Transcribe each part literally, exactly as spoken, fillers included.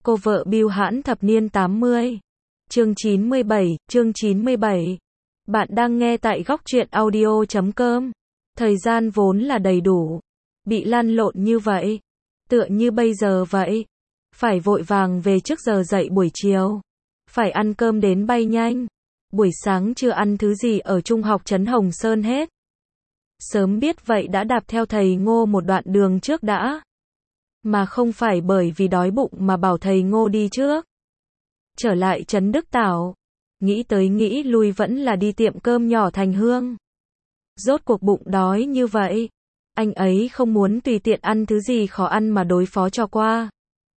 Cô vợ bưu hãn thập niên tám mươi. Chương chín mươi bảy, chương chín mươi bảy. Bạn đang nghe tại góc truyện audio chấm com. Thời gian vốn là đầy đủ. Bị lăn lộn như vậy. Tựa như bây giờ vậy. Phải vội vàng về trước giờ dậy buổi chiều. Phải ăn cơm đến bay nhanh. Buổi sáng chưa ăn thứ gì ở trung học trấn Hồng Sơn hết. Sớm biết vậy đã đạp theo thầy Ngô một đoạn đường trước đã. Mà không phải bởi vì đói bụng mà bảo thầy Ngô đi trước. Trở lại trấn Đức Tảo. Nghĩ tới nghĩ lui vẫn là đi tiệm cơm nhỏ Thành Hương. Rốt cuộc bụng đói như vậy. Anh ấy không muốn tùy tiện ăn thứ gì khó ăn mà đối phó cho qua.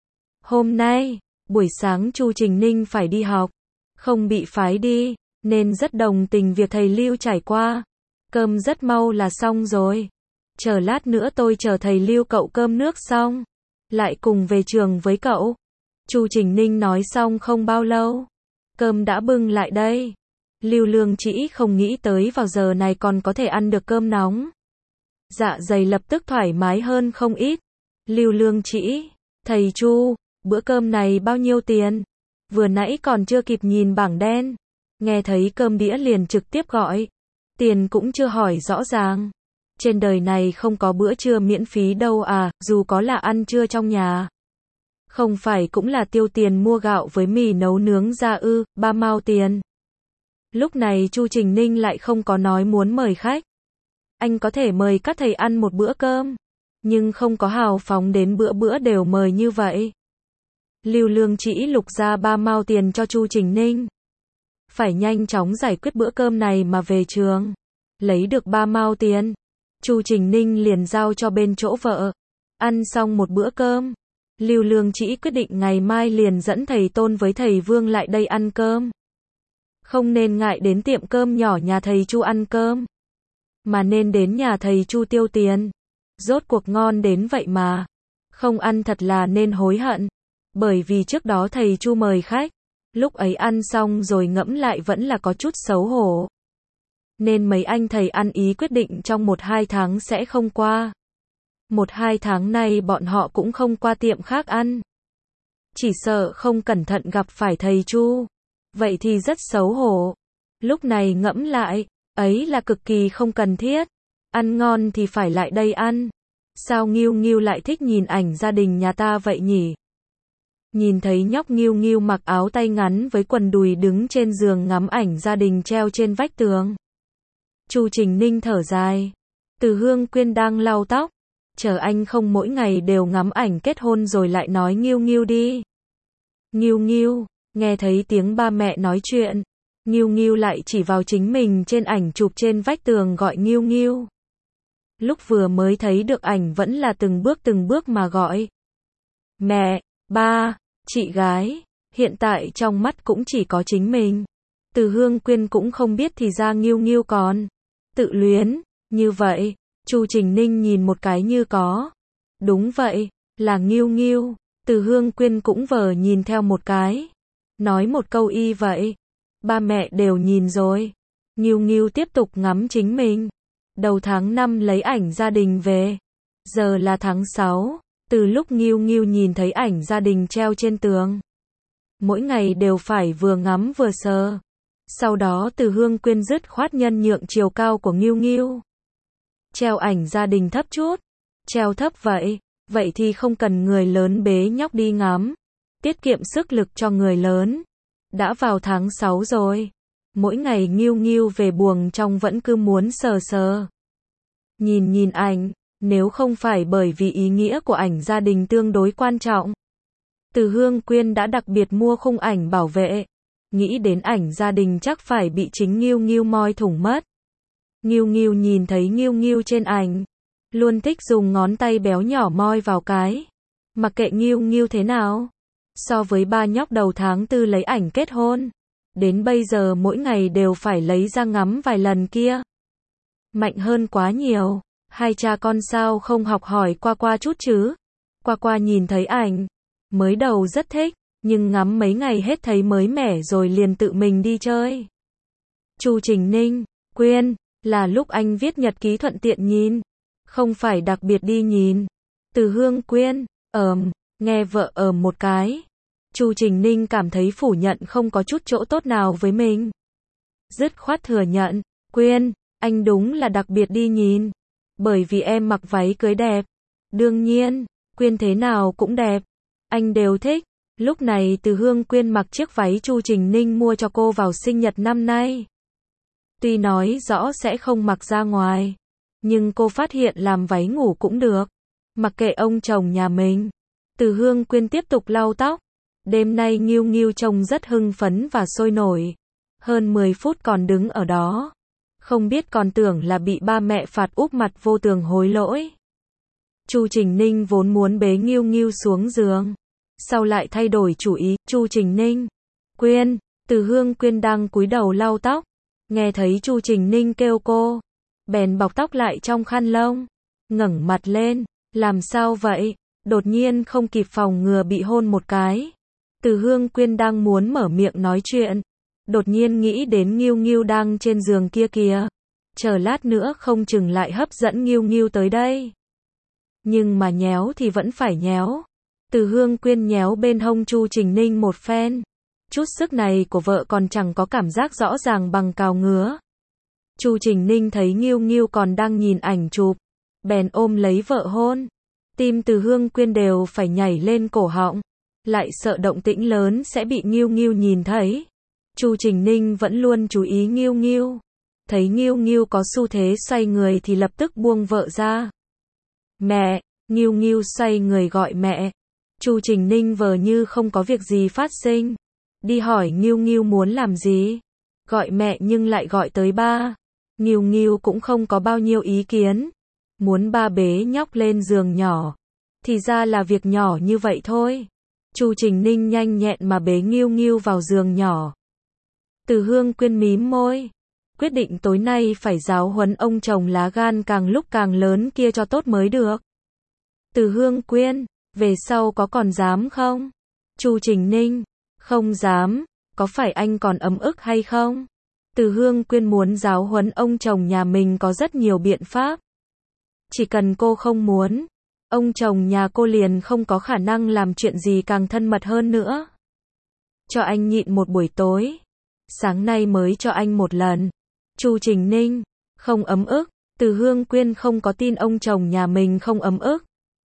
Hôm nay, buổi sáng Chu Trình Ninh phải đi học. Không bị phái đi, nên rất đồng tình việc thầy Lưu trải qua. Cơm rất mau là xong rồi. Chờ lát nữa tôi chờ thầy Lưu cậu cơm nước xong. Lại cùng về trường với cậu. Chu Trình Ninh nói xong không bao lâu. Cơm đã bưng lại đây. Lưu Lương Trĩ không nghĩ tới vào giờ này còn có thể ăn được cơm nóng. Dạ dày lập tức thoải mái hơn không ít. Lưu Lương Trĩ, thầy Chu, bữa cơm này bao nhiêu tiền? Vừa nãy còn chưa kịp nhìn bảng đen. Nghe thấy cơm đĩa liền trực tiếp gọi. Tiền cũng chưa hỏi rõ ràng. Trên đời này không có bữa trưa miễn phí đâu à, dù có là ăn trưa trong nhà. Không phải cũng là tiêu tiền mua gạo với mì nấu nướng ra ư, ba mao tiền. Lúc này Chu Trình Ninh lại không có nói muốn mời khách. Anh có thể mời các thầy ăn một bữa cơm, nhưng không có hào phóng đến bữa bữa đều mời như vậy. Lưu Lương Trĩ lục ra ba mao tiền cho Chu Trình Ninh. Phải nhanh chóng giải quyết bữa cơm này mà về trường. Lấy được ba mao tiền, Chu Trình Ninh liền giao cho bên chỗ vợ. Ăn xong một bữa cơm, Lưu Lương Trĩ quyết định ngày mai liền dẫn thầy Tôn với thầy Vương lại đây ăn cơm. Không nên ngại đến tiệm cơm nhỏ nhà thầy Chu ăn cơm, mà nên đến nhà thầy Chu tiêu tiền. Rốt cuộc ngon đến vậy mà. Không ăn thật là nên hối hận. Bởi vì trước đó thầy Chu mời khách, lúc ấy ăn xong rồi ngẫm lại vẫn là có chút xấu hổ. Nên mấy anh thầy ăn ý quyết định trong một hai tháng sẽ không qua. Một hai tháng nay bọn họ cũng không qua tiệm khác ăn. Chỉ sợ không cẩn thận gặp phải thầy Chu. Vậy thì rất xấu hổ. Lúc này ngẫm lại, ấy là cực kỳ không cần thiết. Ăn ngon thì phải lại đây ăn. Sao Nghiêu Nghiêu lại thích nhìn ảnh gia đình nhà ta vậy nhỉ? Nhìn thấy nhóc Nghiêu Nghiêu mặc áo tay ngắn với quần đùi đứng trên giường ngắm ảnh gia đình treo trên vách tường. Chu Trình Ninh thở dài. Từ Hương Quyên đang lau tóc. Chờ anh không mỗi ngày đều ngắm ảnh kết hôn rồi lại nói Nghiêu Nghiêu đi. Nghiêu Nghiêu, nghe thấy tiếng ba mẹ nói chuyện. Nghiêu Nghiêu lại chỉ vào chính mình trên ảnh chụp trên vách tường gọi Nghiêu Nghiêu. Lúc vừa mới thấy được ảnh vẫn là từng bước từng bước mà gọi. Mẹ, ba, chị gái, hiện tại trong mắt cũng chỉ có chính mình. Từ Hương Quyên cũng không biết thì ra Nghiêu Nghiêu còn tự luyến, như vậy. Chu Trình Ninh nhìn một cái như có. Đúng vậy, là Nghiêu Nghiêu. Từ Hương Quyên cũng vờ nhìn theo một cái. Nói một câu y vậy. Ba mẹ đều nhìn rồi. Nghiêu Nghiêu tiếp tục ngắm chính mình. Đầu tháng năm lấy ảnh gia đình về. Giờ là tháng sáu. Từ lúc Nghiêu Nghiêu nhìn thấy ảnh gia đình treo trên tường. Mỗi ngày đều phải vừa ngắm vừa sờ. Sau đó Từ Hương Quyên dứt khoát nhân nhượng chiều cao của Nghiêu Nghiêu. Treo ảnh gia đình thấp chút. Treo thấp vậy. Vậy thì không cần người lớn bế nhóc đi ngắm. Tiết kiệm sức lực cho người lớn. Đã vào tháng sáu rồi. Mỗi ngày Nghiêu Nghiêu về buồng trong vẫn cứ muốn sờ sờ. Nhìn nhìn ảnh. Nếu không phải bởi vì ý nghĩa của ảnh gia đình tương đối quan trọng. Từ Hương Quyên đã đặc biệt mua khung ảnh bảo vệ. Nghĩ đến ảnh gia đình chắc phải bị chính Nghiêu Nghiêu moi thủng mất. Nghiêu Nghiêu nhìn thấy Nghiêu Nghiêu trên ảnh. Luôn thích dùng ngón tay béo nhỏ moi vào cái. Mặc kệ Nghiêu Nghiêu thế nào. So với ba nhóc đầu tháng tư lấy ảnh kết hôn. Đến bây giờ mỗi ngày đều phải lấy ra ngắm vài lần kia. Mạnh hơn quá nhiều. Hai cha con sao không học hỏi qua qua chút chứ. Qua qua nhìn thấy ảnh. Mới đầu rất thích. Nhưng ngắm mấy ngày hết thấy mới mẻ rồi liền tự mình đi chơi. Chu Trình Ninh, Quyên, là lúc anh viết nhật ký thuận tiện nhìn. Không phải đặc biệt đi nhìn. Từ Hương Quyên, ờm, nghe vợ ờm một cái. Chu Trình Ninh cảm thấy phủ nhận không có chút chỗ tốt nào với mình. Dứt khoát thừa nhận, Quyên, anh đúng là đặc biệt đi nhìn. Bởi vì em mặc váy cưới đẹp. Đương nhiên, Quyên thế nào cũng đẹp. Anh đều thích. Lúc này Từ Hương Quyên mặc chiếc váy Chu Trình Ninh mua cho cô vào sinh nhật năm nay. Tuy nói rõ sẽ không mặc ra ngoài, nhưng cô phát hiện làm váy ngủ cũng được. Mặc kệ ông chồng nhà mình. Từ Hương Quyên tiếp tục lau tóc. Đêm nay Nghiêu Nghiêu trông rất hưng phấn và sôi nổi. Hơn mười phút còn đứng ở đó. Không biết còn tưởng là bị ba mẹ phạt úp mặt vô tường hối lỗi. Chu Trình Ninh vốn muốn bế Nghiêu Nghiêu xuống giường. Sau lại thay đổi chủ ý, Chu Trình Ninh. Quyên, Từ Hương Quyên đang cúi đầu lau tóc. Nghe thấy Chu Trình Ninh kêu cô. Bèn bọc tóc lại trong khăn lông. Ngẩng mặt lên. Làm sao vậy? Đột nhiên không kịp phòng ngừa bị hôn một cái. Từ Hương Quyên đang muốn mở miệng nói chuyện. Đột nhiên nghĩ đến Nghiêu Nghiêu đang trên giường kia kìa. Chờ lát nữa không chừng lại hấp dẫn Nghiêu Nghiêu tới đây. Nhưng mà nhéo thì vẫn phải nhéo. Từ Hương Quyên nhéo bên hông Chu Trình Ninh một phen. Chút sức này của vợ còn chẳng có cảm giác rõ ràng bằng cào ngứa. Chu Trình Ninh thấy Nghiêu Nghiêu còn đang nhìn ảnh chụp. Bèn ôm lấy vợ hôn. Tim Từ Hương Quyên đều phải nhảy lên cổ họng. Lại sợ động tĩnh lớn sẽ bị Nghiêu Nghiêu nhìn thấy. Chu Trình Ninh vẫn luôn chú ý Nghiêu Nghiêu. Thấy Nghiêu Nghiêu có xu thế xoay người thì lập tức buông vợ ra. Mẹ, Nghiêu Nghiêu xoay người gọi mẹ. Chu Trình Ninh vờ như không có việc gì phát sinh. Đi hỏi Nghiêu Nghiêu muốn làm gì. Gọi mẹ nhưng lại gọi tới ba. Nghiêu Nghiêu cũng không có bao nhiêu ý kiến. Muốn ba bế nhóc lên giường nhỏ. Thì ra là việc nhỏ như vậy thôi. Chu Trình Ninh nhanh nhẹn mà bế Nghiêu Nghiêu vào giường nhỏ. Từ Hương Quyên mím môi. Quyết định tối nay phải giáo huấn ông chồng lá gan càng lúc càng lớn kia cho tốt mới được. Từ Hương Quyên, về sau có còn dám không? Chu Trình Ninh, không dám, có phải anh còn ấm ức hay không? Từ Hương Quyên muốn giáo huấn ông chồng nhà mình có rất nhiều biện pháp. Chỉ cần cô không muốn, ông chồng nhà cô liền không có khả năng làm chuyện gì càng thân mật hơn nữa. Cho anh nhịn một buổi tối. Sáng nay mới cho anh một lần. Chu Trình Ninh, không ấm ức. Từ Hương Quyên không có tin ông chồng nhà mình không ấm ức.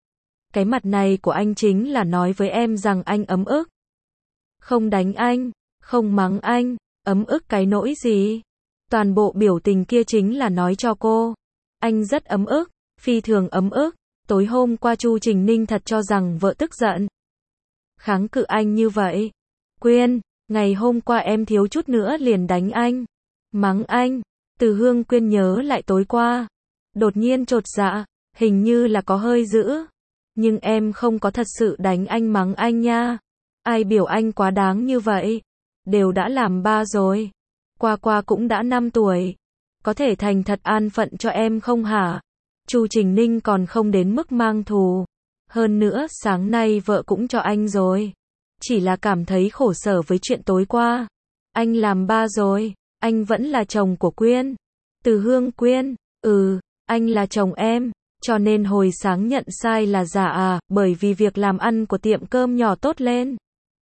Cái mặt này của anh chính là nói với em rằng anh ấm ức. Không đánh anh, không mắng anh, ấm ức cái nỗi gì. Toàn bộ biểu tình kia chính là nói cho cô. Anh rất ấm ức, phi thường ấm ức. Tối hôm qua Chu Trình Ninh thật cho rằng vợ tức giận. Kháng cự anh như vậy. Quyên, ngày hôm qua em thiếu chút nữa liền đánh anh. Mắng anh. Từ Hương Quyên nhớ lại tối qua. Đột nhiên chột dạ, hình như là có hơi dữ. Nhưng em không có thật sự đánh anh mắng anh nha. Ai biểu anh quá đáng như vậy. Đều đã làm ba rồi. Qua qua cũng đã năm tuổi. Có thể thành thật an phận cho em không hả? Chu Trình Ninh còn không đến mức mang thù. Hơn nữa sáng nay vợ cũng cho anh rồi. Chỉ là cảm thấy khổ sở với chuyện tối qua. Anh làm ba rồi. Anh vẫn là chồng của Quyên. Từ Hương Quyên, ừ, anh là chồng em. Cho nên hồi sáng nhận sai là giả à, bởi vì việc làm ăn của tiệm cơm nhỏ tốt lên.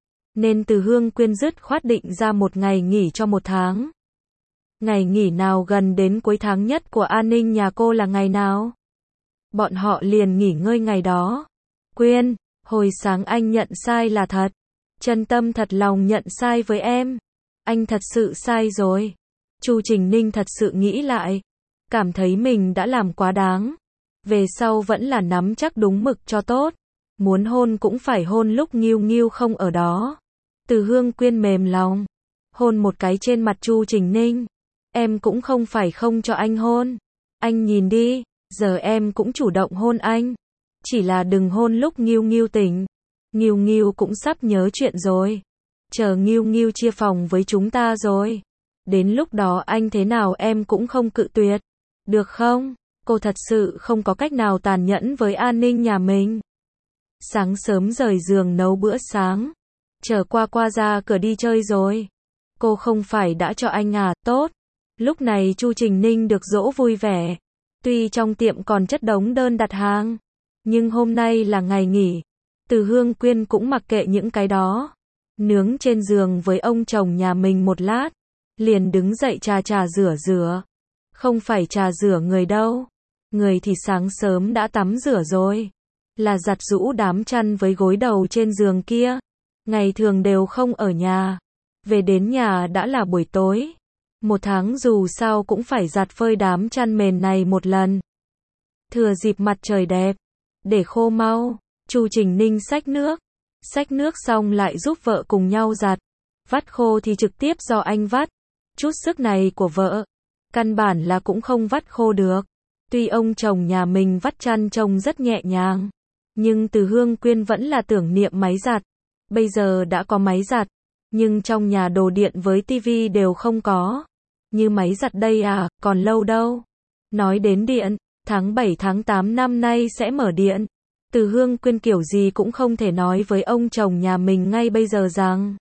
Nên Từ Hương Quyên dứt khoát định ra một ngày nghỉ cho một tháng. Ngày nghỉ nào gần đến cuối tháng nhất của An Ninh nhà cô là ngày nào? Bọn họ liền nghỉ ngơi ngày đó. Quyên, hồi sáng anh nhận sai là thật. Chân tâm thật lòng nhận sai với em. Anh thật sự sai rồi. Chu Trình Ninh thật sự nghĩ lại. Cảm thấy mình đã làm quá đáng. Về sau vẫn là nắm chắc đúng mực cho tốt. Muốn hôn cũng phải hôn lúc Nghiêu Nghiêu không ở đó. Từ Hương Quyên mềm lòng. Hôn một cái trên mặt Chu Trình Ninh. Em cũng không phải không cho anh hôn. Anh nhìn đi, giờ em cũng chủ động hôn anh. Chỉ là đừng hôn lúc Nghiêu Nghiêu tỉnh. Nghiêu Nghiêu cũng sắp nhớ chuyện rồi. Chờ Nghiêu Nghiêu chia phòng với chúng ta rồi. Đến lúc đó anh thế nào em cũng không cự tuyệt. Được không? Cô thật sự không có cách nào tàn nhẫn với An Ninh nhà mình. Sáng sớm rời giường nấu bữa sáng. Chờ qua qua ra cửa đi chơi rồi. Cô không phải đã cho anh à, tốt. Lúc này Chu Trình Ninh được dỗ vui vẻ. Tuy trong tiệm còn chất đống đơn đặt hàng. Nhưng hôm nay là ngày nghỉ. Từ Hương Quyên cũng mặc kệ những cái đó. nướng trên giường với ông chồng nhà mình một lát, liền đứng dậy trà trà rửa rửa. Không phải trà rửa người đâu, người thì sáng sớm đã tắm rửa rồi, là giặt giũ đám chăn với gối đầu trên giường kia. Ngày thường đều không ở nhà, về đến nhà đã là buổi tối. Một tháng dù sao cũng phải giặt phơi đám chăn mền này một lần. Thừa dịp mặt trời đẹp, để khô mau, Chu Trình Ninh xách nước. Xách nước xong lại giúp vợ cùng nhau giặt. Vắt khô thì trực tiếp do anh vắt. Chút sức này của vợ, căn bản là cũng không vắt khô được. Tuy ông chồng nhà mình vắt chăn trông rất nhẹ nhàng, nhưng Từ Hương Quyên vẫn là tưởng niệm máy giặt. Bây giờ đã có máy giặt, nhưng trong nhà đồ điện với tivi đều không có. Như máy giặt đây à, còn lâu đâu. Nói đến điện, tháng bảy tháng tám năm nay sẽ mở điện. Từ Hương Quyên kiểu gì cũng không thể nói với ông chồng nhà mình ngay bây giờ rằng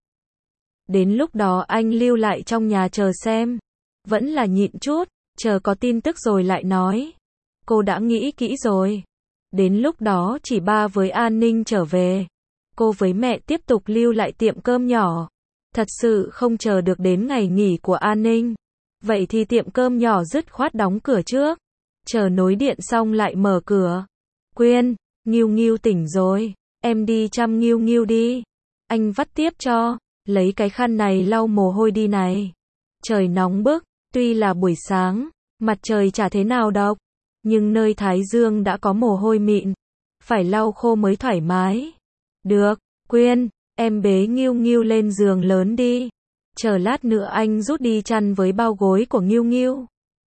đến lúc đó anh lưu lại trong nhà chờ xem. Vẫn là nhịn chút, chờ có tin tức rồi lại nói. Cô đã nghĩ kỹ rồi. Đến lúc đó chỉ ba với An Ninh trở về, cô với mẹ tiếp tục lưu lại tiệm cơm nhỏ. Thật sự không chờ được đến ngày nghỉ của An Ninh. Vậy thì tiệm cơm nhỏ dứt khoát đóng cửa trước, chờ nối điện xong lại mở cửa. Quyên, Nghiêu Nghiêu tỉnh rồi, em đi chăm Nghiêu Nghiêu đi. Anh vắt tiếp cho, lấy cái khăn này lau mồ hôi đi này. Trời nóng bức, tuy là buổi sáng, mặt trời chả thế nào độc, nhưng nơi thái dương đã có mồ hôi mịn, phải lau khô mới thoải mái. Được, Quyên, em bế Nghiêu Nghiêu lên giường lớn đi. Chờ lát nữa anh rút đi chăn với bao gối của Nghiêu Nghiêu.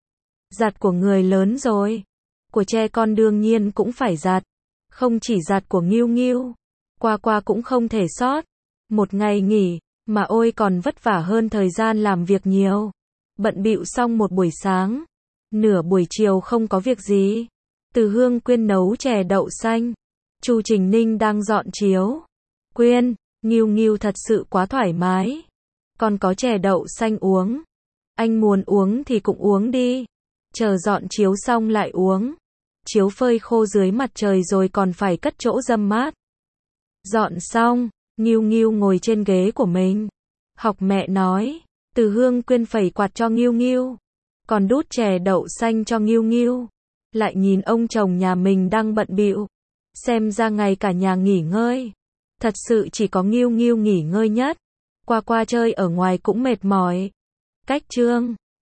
Giặt của người lớn rồi, của trẻ con đương nhiên cũng phải giặt. Không chỉ giặt của Nghiêu Nghiêu, qua qua cũng không thể sót. Một ngày nghỉ, mà ôi còn vất vả hơn thời gian làm việc nhiều. Bận bịu xong một buổi sáng, nửa buổi chiều không có việc gì. Từ Hương Quyên nấu chè đậu xanh. Chu Trình Ninh đang dọn chiếu. Quyên, Nghiêu Nghiêu thật sự quá thoải mái. Còn có chè đậu xanh uống. Anh muốn uống thì cũng uống đi. Chờ dọn chiếu xong lại uống. Chiếu phơi khô dưới mặt trời rồi còn phải cất chỗ râm mát. Dọn xong, Nghiêu Nghiêu ngồi trên ghế của mình. Học mẹ nói. Từ Hương Quyên phẩy quạt cho Nghiêu Nghiêu, còn đút chè đậu xanh cho Nghiêu Nghiêu. Lại nhìn ông chồng nhà mình đang bận bịu. Xem ra ngày cả nhà nghỉ ngơi. Thật sự chỉ có Nghiêu Nghiêu nghỉ ngơi nhất. Qua qua chơi ở ngoài cũng mệt mỏi. Cách chương